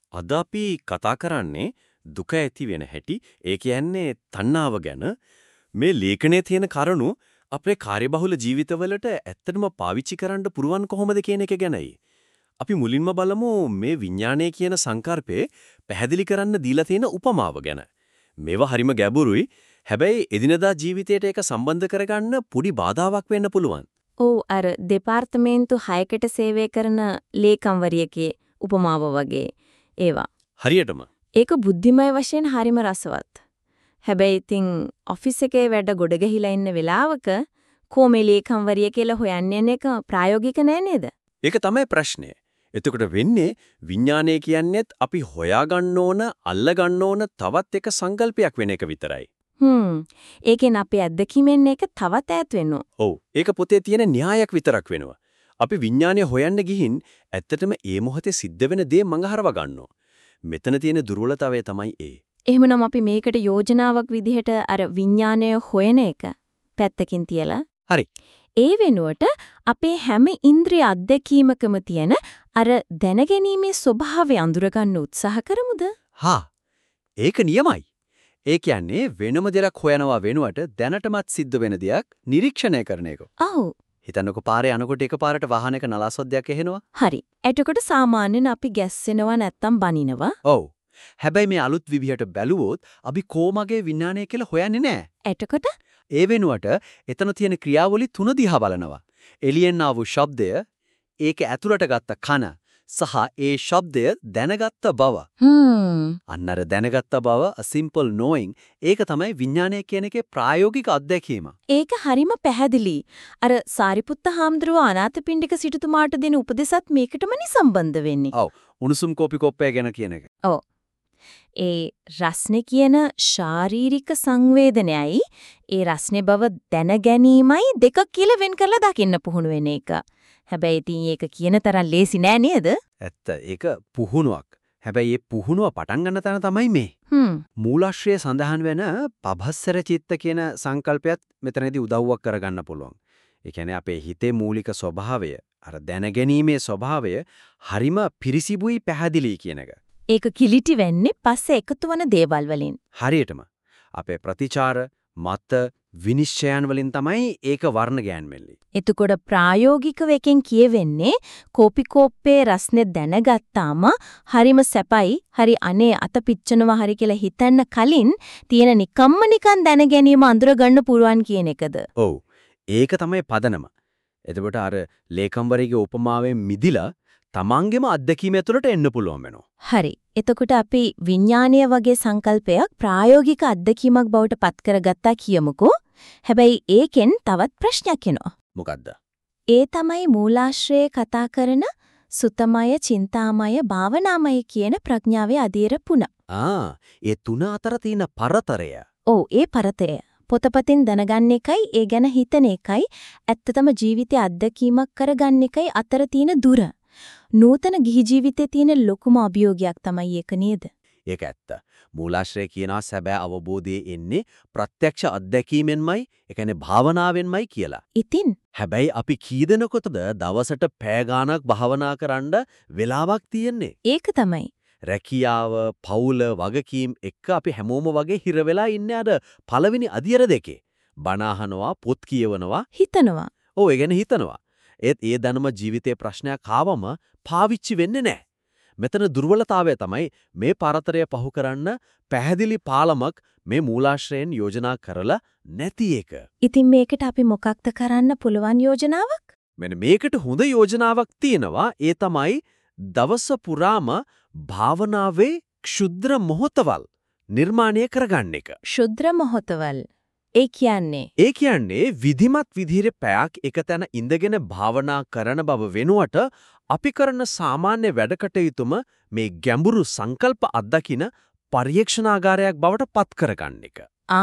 අද අපි කතා කරන්නේ දුක ඇති වෙන හැටි. ඒ කියන්නේ තණ්හාව ගැන. මේ ලේඛනයේ තියෙන කරුණු අපේ කාර්යබහුල ජීවිතවලට ඇත්තටම පාවිච්චි කරන්න පුරුවන් කොහොමද කියන එක ගැනයි. අපි මුලින්ම බලමු මේ විඥානය කියන සංකල්පේ පැහැදිලි කරන්න දීලා තියෙන උපමාව ගැන. මේවා හරිම ගැඹුරුයි. හැබැයි එදිනදා ජීවිතයට ඒක සම්බන්ධ කරගන්න පොඩි බාධාවක් වෙන්න පුළුවන්. ඔව් අර දෙපාර්තමේන්තු 6කට සේවය කරන ලේකම්වරියකේ උපමාව වගේ ඒවා. හරියටම. ඒක බුද්ධිමය වශයෙන් හරිම රසවත්. හැබැයි ඉතින් ඔෆිස් එකේ වැඩ ගොඩ ගහිලා ඉන්න වෙලාවක කොහොමද ලේකම්වරිය කියලා හොයන්න යන එක ප්‍රායෝගික නෑ නේද? ඒක තමයි ප්‍රශ්නේ. එතකොට වෙන්නේ විඥානය කියන්නේත් අපි හොයාගන්න ඕන, අල්ලගන්න ඕන තවත් එක සංකල්පයක් වෙන එක විතරයි. ඒකෙන් අපේ අත්දැකීමෙන් එක තවත් ඈත් වෙනවා. ඔව්. ඒක පොතේ තියෙන න්‍යායක් විතරක් වෙනවා. අපි විඥානය හොයන්න ගිහින් ඇත්තටම ඒ මොහොතේ සිද්ධ වෙන දේ මඟහරව ගන්නවා. මෙතන තියෙන දුර්වලතාවය තමයි ඒ. එහෙමනම් අපි මේකට යෝජනාවක් විදිහට අර විඥානය හොයන එක පැත්තකින් තියලා හරි. ඒ වෙනුවට අපේ හැම ඉන්ද්‍රිය අත්දැකීමකම තියෙන අර දැනගැනීමේ ස්වභාවය අඳුරගන්න උත්සාහ කරමුද? හා. ඒක නියමයි. ඒ කියන්නේ වෙනම දෙයක් හොයනවා වෙනුවට දැනටමත් සිද්ධ වෙන දෙයක් නිරීක්ෂණය කරන එක. ඔව්. හිතන්නකො පාරේ යනකොට එකපාරට වාහනයක නලාස්වද්දයක් එහෙනවා. හරි. එතකොට සාමාන්‍යයෙන් අපි ගැස්සෙනවා නැත්තම් බනිනවා. ඔව්. හැබැයි මේ අලුත් විදිහට බැලුවොත් අපි කොමගේ විඥානය කියලා හොයන්නේ නැහැ. එතකොට ඒ වෙනුවට එතන තියෙන ක්‍රියාවලි තුන දිහා බලනවා. එළියෙන් ආව ශබ්දය, ඒක ඇතුළට ගත්ත කන සහ ඒ ශබ්දය දැනගත්ත බව. අන්නර දැනගත්ත බව a simple knowing ඒක තමයි විඥානය කියන එකේ ප්‍රායෝගික අත්දැකීම. ඒක හරිම පැහැදිලි. අර සාරිපුත්ත හාමුදුරුවෝ අනාථපිණ්ඩික සිටුතුමාට දෙන උපදෙසත් මේකටමනේ සම්බන්ධ වෙන්නේ. ඔව්. උණුසුම් කෝපි කොප්පය ගැන කියන එක. ඔව්. ඒ රස්නේ කියන ශාරීරික සංවේදනයයි ඒ රස්නේ බව දැන ගැනීමයි දෙක කියලා වෙන් කරලා දකින්න පුහුණු වෙන එක. හැබැයි ඉතින් ඒක කියන තරම් ලේසි නෑ නේද? ඇත්ත. ඒක පුහුණුවක්. හැබැයි මේ පුහුණුව පටන් ගන්න තැන තමයි මේ. මූලාශ්‍රයේ සඳහන් වෙන පබස්සර චිත්ත කියන සංකල්පයත් මෙතනදී උදව්වක් කරගන්න පුළුවන්. ඒ කියන්නේ අපේ හිතේ මූලික ස්වභාවය, අර දැනගැනීමේ ස්වභාවය හරිම පිරිසිදුයි පැහැදිලි කියන එක. ඒක කිලිටි වෙන්නේ පස්සේ එකතු වන දේවල් වලින්. හරියටම. අපේ ප්‍රතිචාර, මත, විනිශ්චයන් වලින් තමයි ඒක වර්ණ ගෑන්වෙන්නේ. එතකොට ප්‍රායෝගිකව එකෙන් කියවෙන්නේ කෝපි කෝප්පේ රස්නේ දැනගත්තාම හරිම සැපයි, හරි අනේ අත පිච්චනවා හරි කියලා හිතන්න කලින් තියෙන නිකන් දැන ගැනීම අඳුර ගන්න පුරුවන් කියන එකද? ඔව්. ඒක තමයි පදනම. එතකොට අර ලේකම්වරගේ උපමාවෙන් මිදිලා තමන්ගේම අත්දැකීම ඇතුළට එන්න පුළුවන් වෙනවා. හරි. එතකොට අපි විඥානීය වගේ සංකල්පයක් ප්‍රායෝගික අත්දැකීමක් බවට පත් කරගත්තා කියමුකෝ. හැබැයි ඒකෙන් තවත් ප්‍රශ්නයක් එනවා. මොකද්ද? ඒ තමයි මූලාශ්‍රයේ කතා කරන සුතමය, චින්තාමය, භාවනාමය කියන ප්‍රඥාවේ අධීර පුන. ඒ තුන අතර තියෙන පරතරය. ඔව්, ඒ පරතරය. පොතපතින් දැනගන්න එකයි ඒ ගැන හිතන එකයි ඇත්තතම ජීවිතයේ අත්දැකීමක් කරගන්න එකයි අතර තියෙන දුර. නූතන ගිහි ජීවිතයේ තියෙන ලොකුම අභියෝගයක් තමයි ඒක නේද? ඒක ඇත්ත. මූලාශ්‍රය කියනවා සැබෑ අවබෝධයේ එන්නේ ප්‍රත්‍යක්ෂ අත්දැකීමෙන්මයි, ඒ කියන්නේ භාවනාවෙන්මයි කියලා. ඉතින් හැබැයි අපි කී දෙනෙකුටද දවසට පැය ගාණක් භාවනා කරන්න වෙලාවක් තියෙන්නේ? ඒක තමයි. රැකියාව, පවුල, වගකීම් එක්ක අපි හැමෝම වගේ හිර වෙලා ඉන්නේ අර පළවෙනි අදියර දෙකේ. බණ අහනවා, පොත් කියවනවා, හිතනවා. ඔව්, ඒ ගැන හිතනවා. ඒත් ඒ දැනුම ජීවිතේ ප්‍රශ්නයක් ආවම පාවිච්චි වෙන්නේ නැහැ. මෙතන දුර්වලතාවය තමයි මේ පරතරය පහු කරන්න පැහැදිලි පාලමක් මේ මූලාශ්‍රයෙන් යෝජනා කරලා නැති එක. ඉතින් මේකට අපි මොකක්ද කරන්න පුළුවන් යෝජනාවක්? මෙන්න මේකට හොඳ යෝජනාවක් තියෙනවා. ඒ තමයි දවස පුරාම භාවනාවේ ක්ෂුද්‍ර මොහොතවල් නිර්මාණය කරගන්න එක. ක්ෂුද්‍ර මොහොතවල්. ඒ කියන්නේ විධිමත් විදිහේ පැයක් එක තැන ඉඳගෙන භාවනා කරන බව වෙනුවට අපි කරන සාමාන්‍ය වැඩ කටයුතුම මේ ගැඹුරු සංකල්ප අත්දකින පරීක්ෂණාගාරයක් බවට පත් කරගන්න එක.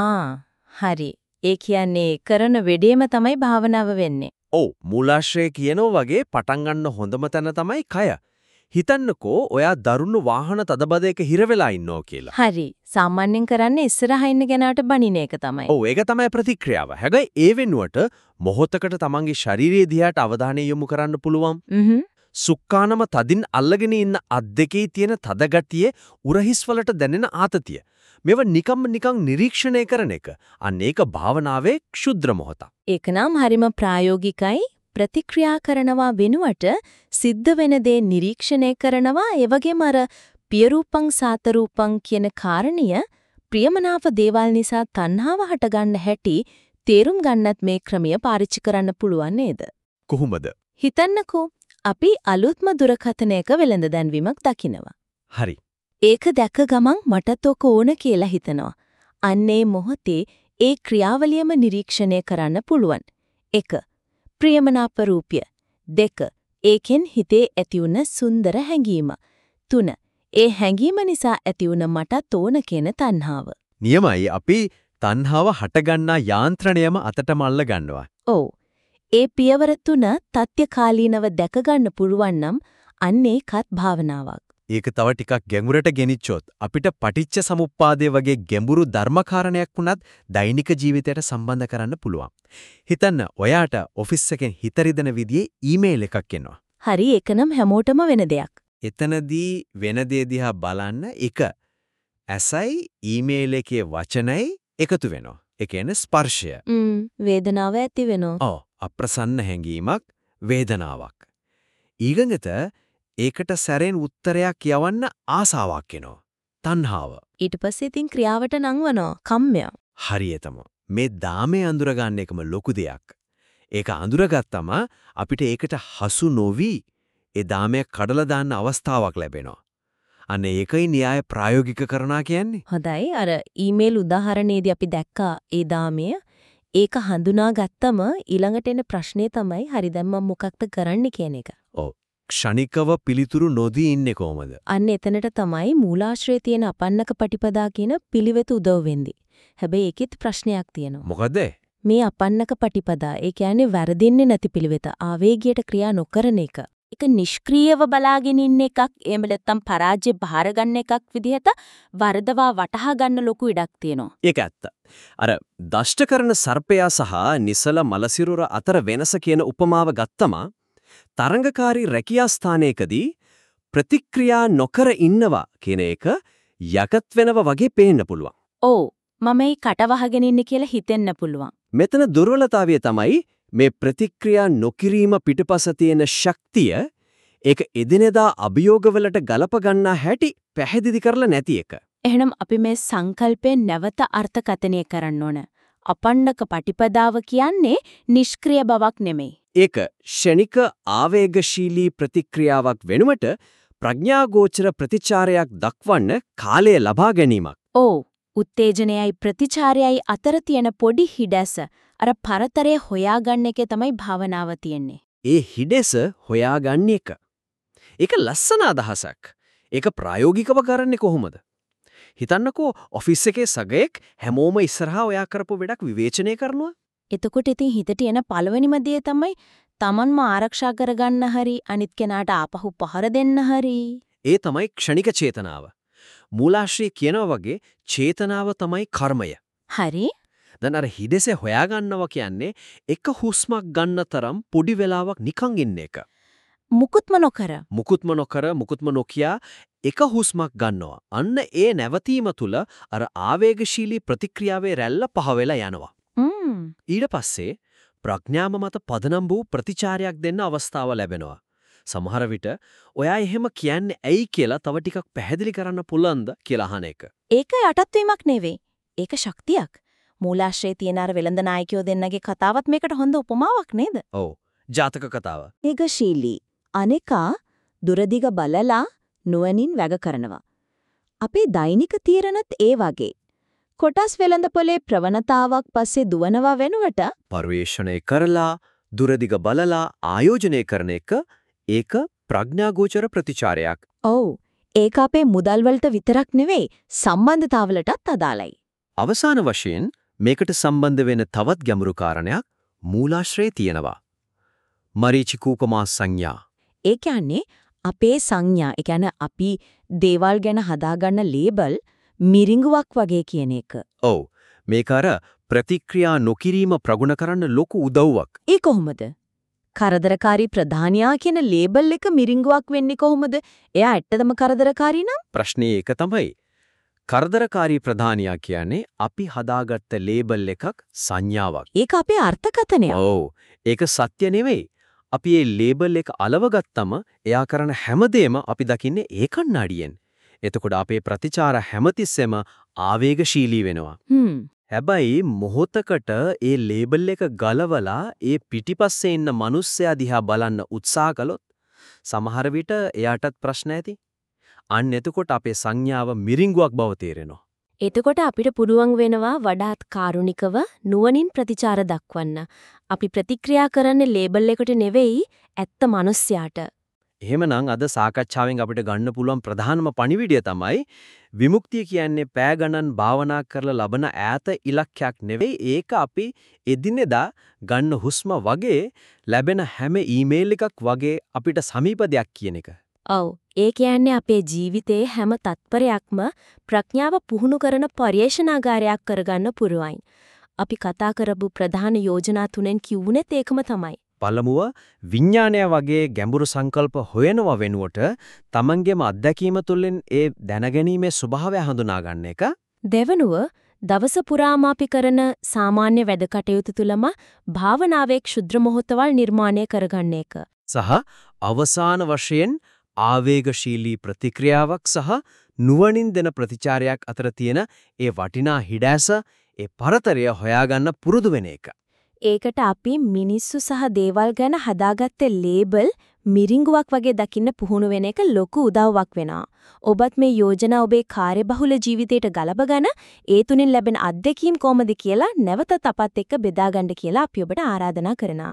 හරි. ඒ කියන්නේ කරන වෙඩේම තමයි භාවනාව වෙන්නේ. ඔව්, මූලාශ්‍රය කියනෝ වගේ පටන් ගන්න හොඳම තැන තමයි කය. හිතන්නකෝ ඔයා දරුණු වාහන තදබදයක හිර වෙලා ඉන්නෝ කියලා. හරි. සාමාන්‍යයෙන් කරන්නේ ඉස්සරහා ඉන්න කෙනාට බනින එක තමයි. ඔව්, ඒක තමයි ප්‍රතික්‍රියාව. හැබැයි ඒ වෙනුවට මොහොතකට තමන්ගේ ශාරීරිය දිහාට අවධානය යොමු කරන්න පුළුවන්. සුක්කානම තදින් අල්ලගෙන ඉන්න අත් දෙකේ තියෙන තද ගතියේ උරහිස් වලට දැනෙන ආතතිය. මේව නිකන් නිරීක්ෂණය කරන එක. අන්න ඒක භාවනාවේ ක්ෂුද්‍ර මොහොත. ඒකනම් හරිම ප්‍රායෝගිකයි. ප්‍රතික්‍රියා කරනවා වෙනුවට සිද්ධ වෙන දේ නිරීක්ෂණය කරනවා. ඒ වගේම අර පියරූපං සාතරූපං කියන කාරණිය ප්‍රියමනාප දේවල් නිසා තණ්හාව හටගන්න හැටි තේරුම් ගන්නත් මේ ක්‍රමය පාවිච්චි කරන්න පුළුවන් නේද? කොහොමද? හිතන්නකෝ අපි අලුත්ම දුරකථනයක වෙළඳ දැන්වීමක් දකිනවා. හරි. ඒක දැක ගමන් මටත් ඔක ඕන කියලා හිතනවා. අන්නේ මොහොතේ ඒ ක්‍රියාවලියම නිරීක්ෂණය කරන්න පුළුවන්. 1. ප්‍රියමනාප රූපය. 2. ඒකෙන් හිතේ ඇතිවුණ සුන්දර හැඟීම. 3. ඒ හැඟීම නිසා ඇතිවුණ මටත් ඕන කියන තණ්හාව. නියමයි අපි තණ්හාව හටගන්නා යාන්ත්‍රණයම අතටම අල්ල ගන්නවා. ඔව්. ඒ පියවර 3 තත්‍යකාලීනව දැක ගන්න පුළුවන් නම් අන්නේ කත් භාවනාවක්. ඒක තව ටිකක් ගැඹුරට ගෙනිච්චොත් අපිට පටිච්ච සමුප්පාදයේ වගේ ගැඹුරු ධර්මකාරණයක් වුණත් දෛනික ජීවිතයට සම්බන්ධ කරන්න පුළුවන්. හිතන්න ඔයාට ඔෆිස් එකෙන් හිත රිදෙන විදිහේ ඊමේල් එකක් එනවා. හරි ඒකනම් හැමෝටම වෙන දෙයක්. එතනදී වෙන දේ දිහා බලන්න එක ඇසයි ඊමේල් එකේ වචනයි එකතු වෙනවා. ඒ කියන්නේ ස්පර්ශය. වේදනාව ඇති වෙනවා. ඔව් අප්‍රසන්න හැඟීමක් වේදනාවක්. ඊගඟට ඒකට සැරෙන් උත්තරයක් යවන්න ආසාවක් එනවා. තණ්හාව. ඊට පස්සේ ඉතින් ක්‍රියාවට නංවනවා. කම්මය. හරියටම මේ දාමේ අඳුරගන්න එකම ලොකු දෙයක්. ඒක අඳුරගත්තම අපිට ඒකට හසු නොවි ඒ දාමය කඩලා දාන්න අවස්ථාවක් ලැබෙනවා. අන්න ඒකයි න්‍යාය ප්‍රායෝගික කරනවා කියන්නේ. හොඳයි අර ඊමේල් උදාහරණයේදී අපි දැක්කා ඒ දාමය ඒක හඳුනාගත්තම ඊළඟට එන ප්‍රශ්නේ තමයි හරි දැන් මම මොකක්ද කරන්න කියන එක. ඔව් ක්ෂණිකව පිළිතුරු නොදී ඉන්නේ කොහමද? අන්න එතනට තමයි මූලාශ්‍රයේ තියෙන අපන්නක පටිපදා කියන පිළිවෙත උදව් වෙන්නේ. හැබැයි ඒකෙත් ප්‍රශ්නයක් තියෙනවා. මොකද? මේ අපන්නක පටිපදා ඒ කියන්නේ වැරදින්නේ නැති පිළිවෙත ආවේගයට ක්‍රියා නොකරන එක. ඒක නිෂ්ක්‍රීයව බලාගෙන ඉන්න එකක් එහෙම නැත්නම් පරාජය බාර ගන්න එකක් විදිහට වරදවා වටහා ගන්න ලොකු ඉඩක් තියෙනවා. ඒක ඇත්ත. අර දෂ්ට කරන සර්පයා සහ නිසල මලසිරුර අතර වෙනස කියන උපමාව ගත්තම තරංගකාරී රැකියා ස්ථානයකදී ප්‍රතික්‍රියා නොකර ඉන්නවා කියන එක යකත් වෙනව වගේ පේන්න පුළුවන්. ඔව් මම මේ කටවහගෙන ඉන්නේ කියලා හිතෙන්න පුළුවන්. මෙතන දුර්වලතාවය තමයි මේ ප්‍රතික්‍රියා නොකිරීම පිටපස තියෙන ශක්තිය ඒක එදිනෙදා අභියෝගවලට ගලප ගන්නා හැටි පැහැදිලි කරලා නැති එක. එහෙනම් අපි මේ සංකල්පයෙන් නැවත අර්ථකථනය කරන්න ඕන. අපන්නක පටිපදාව කියන්නේ නිෂ්ක්‍රීය බවක් නෙමෙයි. ඒක ෂණික ආවේගශීලී ප්‍රතික්‍රියාවක් වෙනුවට ප්‍රඥාගෝචර ප්‍රතිචාරයක් දක්වන්න කාලය ලබා ගැනීමක්. ඔව් උත්තේජනයයි ප්‍රතිචාරයයි අතර තියෙන පොඩි හිඩැස අර පරතරය හොයාගන්න එකේ තමයි භාවනාව තියෙන්නේ. ඒ හිඩැස හොයාගන්න එක. ඒක ලස්සන අදහසක්. ඒක ප්‍රායෝගිකව කරන්නේ කොහොමද? හිතන්නකෝ ඔෆිස් එකේ සගයෙක් හැමෝම ඉස්සරහා ඔයා කරපු වැඩක් විවේචනය කරනවා. එතකොට ඉතින් හිතට එන පළවෙනිම දේ තමයි Tamanම ආරක්ෂා කරගන්න හරි අනිත් කෙනාට ආපහු පහර දෙන්න හරි. ඒ තමයි ක්ෂණික චේතනාව. මූලාශ්‍රී කියනවා වගේ චේතනාව තමයි කර්මය. හරි. දැන් අර හිඩෙසේ හොයාගන්නවා කියන්නේ එක හුස්මක් ගන්න තරම් පොඩි වෙලාවක් නිකන් ඉන්න එක. මුකුත්ම නොකර මුකුත්ම නොකියා එක හුස්මක් ගන්නවා. අන්න ඒ නැවතීම තුල අර ආවේගශීලී ප්‍රතික්‍රියාවේ රැල්ල පහ වෙලා යනවා. ඊට පස්සේ ප්‍රඥාව මත පදනම් වූ ප්‍රතිචාරයක් දෙන්න අවස්ථාව ලැබෙනවා. සමහර විට ඔයා එහෙම කියන්නේ ඇයි කියලා තව ටිකක් පැහැදිලි කරන්න පුළුවන්ද කියලා අහන එක. ඒක යටත් වීමක් නෙවෙයි. ඒක ශක්තියක්. මූලාශ්‍රයේ තියෙන අර වෙළඳ නායකයෝ දෙන්නගේ කතාවත් මේකට හොඳ උපමාවක් නේද? ඔව්. ජාතක කතාව. ඒගශීලී අනේකා දුරදිග බලලා නුවණින් වැග කරනවා. අපේ දෛනික තීරණත් ඒ වගේ. කොටස් වෙළඳපොලේ ප්‍රවණතාවක් පස්සේ දුවනවා වෙනුවට පරිවේෂණය කරලා දුරදිග බලලා ආයෝජනය කරන එක ඒක ප්‍රඥාගෝචර ප්‍රතිචාරයක්. ඔව් ඒක අපේ මුදල් වලට විතරක් නෙවෙයි සම්බන්ධතාවලටත් අදාළයි. අවසාන වශයෙන් මේකට සම්බන්ධ වෙන තවත් ගැඹුරු කාරණයක් මූලාශ්‍රයේ තියෙනවා. මරීචිකූපමා සංඥා. ඒ කියන්නේ අපේ සංඥා, ඒ කියන්නේ අපි දේවල් ගැන හදාගන්න ලේබල් මිරිඟුවක් වගේ කියන එක. ඔව්. මේක අර ප්‍රතික්‍රියා නොකිරීම ප්‍රගුණ කරන්න ලොකු උදව්වක්. ඒ කොහොමද? කරදරකාරී ප්‍රධානියා කියන ලේබල් එක මිරිඟුවක් වෙන්නේ කොහොමද? එයා ඇත්තදම කරදරකාරී නම්? ප්‍රශ්නේ ඒක තමයි. කරදරකාරී ප්‍රධානියා කියන්නේ අපි හදාගත්ත ලේබල් එකක් සංඥාවක්. ඒක අපේ අර්ථකථනය. ඔව්. ඒක සත්‍ය නෙවෙයි. අපි මේ ලේබල් එක අලවගත්තම එයා කරන හැමදේම අපි දකින්නේ ඒ කණ්ණාඩියෙන්. එතකොට අපේ ප්‍රතිචාර හැමතිස්සෙම ආවේගශීලී වෙනවා. හැබැයි මොහොතකට ඒ ලේබල් එක ගලවලා ඒ පිටිපස්සේ ඉන්න මිනිස්සයා දිහා බලන්න උත්සාහ කළොත් සමහර විට එයාටත් ප්‍රශ්න ඇති. අන්න එතකොට අපේ සංඥාව මිරිඟුවක් බව තේරෙනවා. එතකොට අපිට පුළුවන් වෙනවා වඩාත් කාරුණිකව නුවණින් ප්‍රතිචාර දක්වන්න. අපි ප්‍රතික්‍රියා කරන්නේ ලේබල් එකට නෙවෙයි ඇත්ත මිනිස්යාට. එහෙමනම් අද සාකච්ඡාවෙන් අපිට ගන්න පුළුවන් ප්‍රධානම පණිවිඩය තමයි විමුක්තිය කියන්නේ පෑ ගණන් භාවනා කරලා ලබන ඈත ඉලක්කයක් නෙවෙයි. ඒක අපි එදිනෙදා ගන්න හුස්ම වගේ ලැබෙන හැම ඊමේල් එකක් වගේ අපිට සමීප දෙයක් කියන එක. ඔව්. ඒ කියන්නේ අපේ ජීවිතයේ හැම තත්පරයක්ම ප්‍රඥාව පුහුණු කරන පරිේශනාගාරයක් කරගන්න පුරුවයින්. අපි කතා කරපු ප්‍රධාන යෝජනා තුනෙන් කිව්ුනේත් ඒකම තමයි. පළමුව විඥානය වගේ ගැඹුරු සංකල්ප හොයනව වෙනුවට තමන්ගේම අත්දැකීම තුළින් ඒ දැනගැනීමේ ස්වභාවය හඳුනා ගන්න එක. දෙවනුව දවස පුරාම අපි කරන සාමාන්‍ය වැඩ කටයුතු තුලම භාවනාවේ ක්ෂුද්‍ර මොහොතවල් නිර්මාණය කරගන්න එක. සහ අවසාන වශයෙන් ආවේගශීලී ප්‍රතික්‍රියාවක් සහ නුවණින් දෙන ප්‍රතිචාරයක් අතර තියෙන ඒ වටිනා හිඩැස ඒ පරතරය හොයාගන්න පුරුදු වෙන එක. ඒකට අපි මිනිස්සු සහ දේවල් ගැන හදාගත්ත ලේබල් මිරිඟුවක් වගේ දකින්න පුහුණු වෙන එක ලොකු උදව්වක් වෙනවා. ඔබත් මේ යෝජනා ඔබේ කාර්යබහුල ජීවිතයට ගලපගෙන ඒ තුنين ලැබෙන අත්දැකීම් කොහොමද කියලා නැවතත් අපත් එක්ක බෙදා ගන්න කියලා අපි ඔබට ආරාධනා කරනවා.